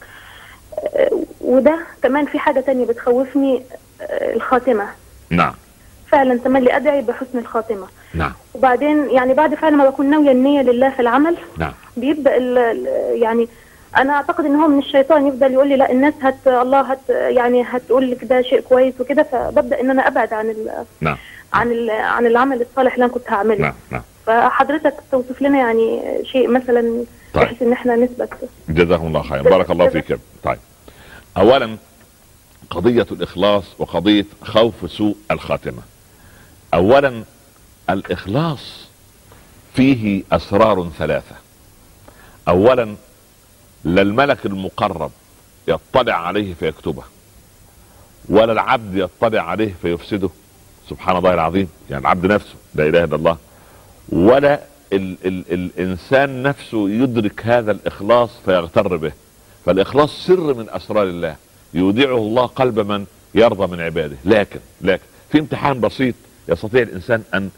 وده كمان في حاجة تانية بتخوفني، الخاتمة. نعم. فعلا تملي ادعي بحسن الخاتمة. نعم. وبعدين يعني بعد فعلا ما بكون ناوية النية لله في العمل، نعم، بيبدأ يعني انا اعتقد ان هو من الشيطان يفضل يقول لي لا الناس الله يعني هتقول لك ده شيء كويس وكده، فببدأ ان انا ابعد نعم عن العمل الصالح اللي انا كنت هعمله. نعم. نعم. فحضرتك توصف لنا يعني شيء مثلا بحيث ان احنا نثبت. جزاكم الله خير، بارك الله فيك. طيب، اولا قضية الاخلاص وقضية خوف سوء الخاتمة. اولا الاخلاص فيه اسرار ثلاثة. اولا لا الملك المقرب يطلع عليه فيكتبه، ولا العبد يطلع عليه فيفسده، سبحان الله العظيم، يعني العبد نفسه لا اله الا الله، ولا الانسان نفسه يدرك هذا الاخلاص فيغتر به. فالاخلاص سر من اسرار الله يودعه الله قلب من يرضى من عباده. لكن في امتحان بسيط يستطيع الانسان ان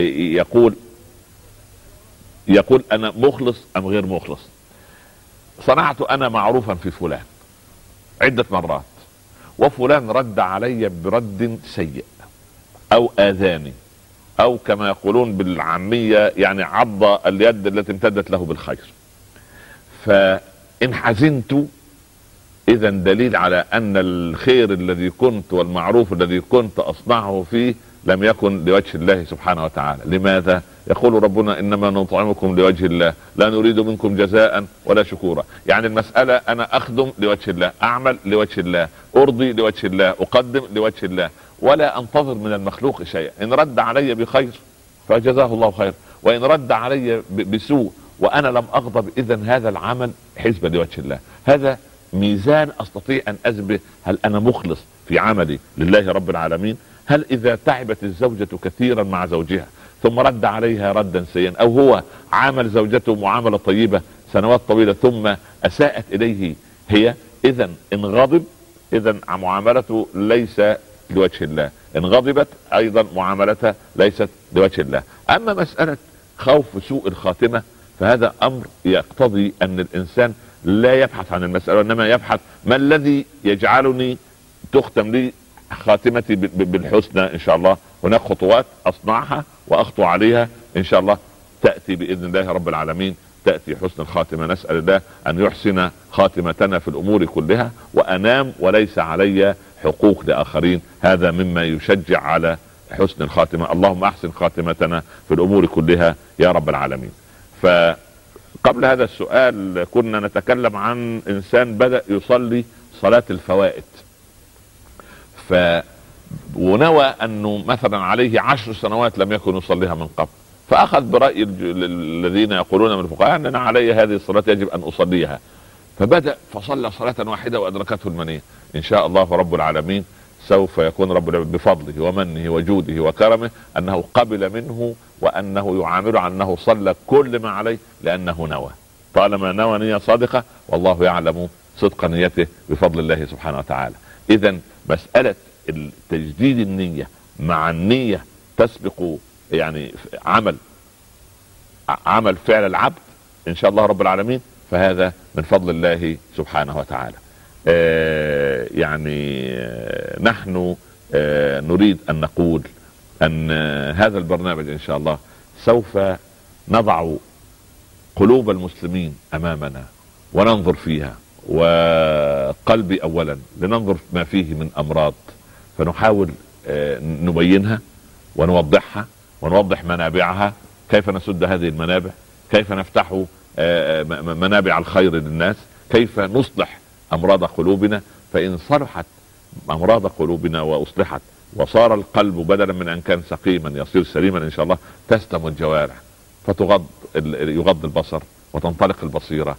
يقول انا مخلص ام غير مخلص. صنعت انا معروفا في فلان عدة مرات، وفلان رد علي برد سيء او اذاني، او كما يقولون بالعامية يعني عض اليد التي امتدت له بالخير. فان حزنت اذا دليل على ان الخير الذي كنت والمعروف الذي كنت اصنعه فيه لم يكن لوجه الله سبحانه وتعالى. لماذا؟ يقول ربنا انما نطعمكم لوجه الله لا نريد منكم جزاء ولا شكورا. يعني المسألة انا اخدم لوجه الله، اعمل لوجه الله، ارضي لوجه الله، اقدم لوجه الله، ولا انتظر من المخلوق شيئا. ان رد علي بخير فجزاه الله خير، وان رد علي بسوء وانا لم اغضب، اذا هذا العمل حسبا لوجه الله. هذا ميزان استطيع ان ازن هل انا مخلص في عملي لله رب العالمين. هل اذا تعبت الزوجة كثيرا مع زوجها ثم رد عليها ردا سيئا، او هو عامل زوجته معاملة طيبة سنوات طويلة ثم اساءت اليه هي، اذا ان غضب اذا معاملته ليس لوجه الله، ان غضبت ايضا معاملتها ليست لوجه الله. اما مسألة خوف سوء الخاتمة فهذا امر يقتضي ان الانسان لا يبحث عن المسألة، انما يبحث ما الذي يجعلني تختم لي خاتمتي بالحسنى ان شاء الله. هناك خطوات اصنعها واخطو عليها ان شاء الله، تأتي باذن الله رب العالمين، تأتي حسن الخاتمة. نسأل الله ان يحسن خاتمتنا في الامور كلها، وانام وليس علي حقوق لاخرين، هذا مما يشجع على حسن الخاتمة. اللهم احسن خاتمتنا في الامور كلها يا رب العالمين. فقبل هذا السؤال كنا نتكلم عن انسان بدأ يصلي صلاة الفوائد، ونوى انه مثلا عليه 10 سنوات لم يكن يصليها من قبل، فاخذ برأي الذين يقولون من الفقهاء اننا علي هذه الصلاة يجب ان اصليها، فبدأ فصلى صلاة واحدة وادركته المنية. ان شاء الله رب العالمين سوف يكون رب العالمين بفضله ومنه وجوده وكرمه انه قبل منه، وانه يعامل عنه صلى كل ما عليه لانه نوى، طالما نوى نية صادقة والله يعلم صدق نيته بفضل الله سبحانه وتعالى. اذا مسألة تجديد النية مع النية تسبق يعني عمل فعل العبد ان شاء الله رب العالمين، فهذا من فضل الله سبحانه وتعالى. نحن نريد ان نقول ان هذا البرنامج ان شاء الله سوف نضع قلوب المسلمين امامنا وننظر فيها، وقلبي اولا لننظر ما فيه من امراض، فنحاول نبينها ونوضحها ونوضح منابعها، كيف نسد هذه المنابع، كيف نفتح منابع الخير للناس، كيف نصلح امراض قلوبنا. فان صلحت امراض قلوبنا واصلحت وصار القلب بدلا من ان كان سقيما يصير سليما ان شاء الله، تسلم الجوارح يغض البصر وتنطلق البصيرة،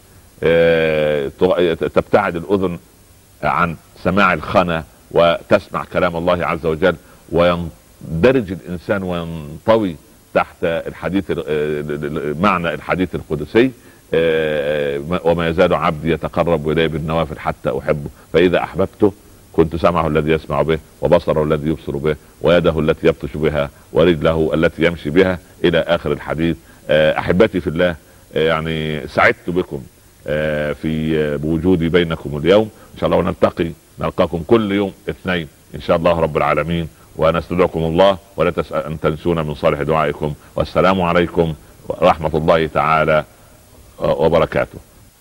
تبتعد الاذن عن سماع الخنا وتسمع كلام الله عز وجل، ويندرج الانسان وينطوي تحت الحديث معنى الحديث القدسي، وما يزال عبدي يتقرب الي بالنوافل حتى احبه، فاذا احببته كنت سمعه الذي يسمع به، وبصره الذي يبصر به، ويده التي يبطش بها، ورجله التي يمشي بها، الى اخر الحديث. احبتي في الله، يعني سعدت بكم بوجودي بينكم اليوم ان شاء الله، نلقاكم كل يوم اثنين ان شاء الله رب العالمين، ونستودعكم الله، ولا أن تنسونا من صالح دعائكم، والسلام عليكم ورحمة الله تعالى وبركاته.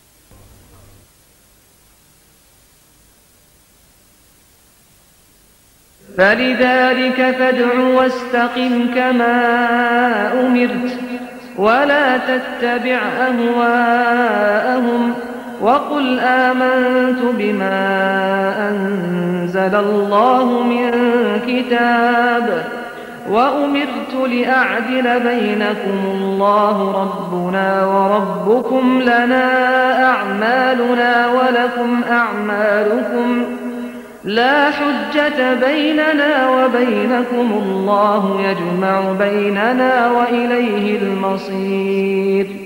فلذلك فادع واستقم كما أمرت، ولا تتبع أهواءهم، وقل آمنت بما أنزل الله من كتاب، وأمرت لأعدل بينكم الله ربنا وربكم، لنا أعمالنا ولكم أعمالكم، لا حجة بيننا وبينكم، الله يجمع بيننا وإليه المصير.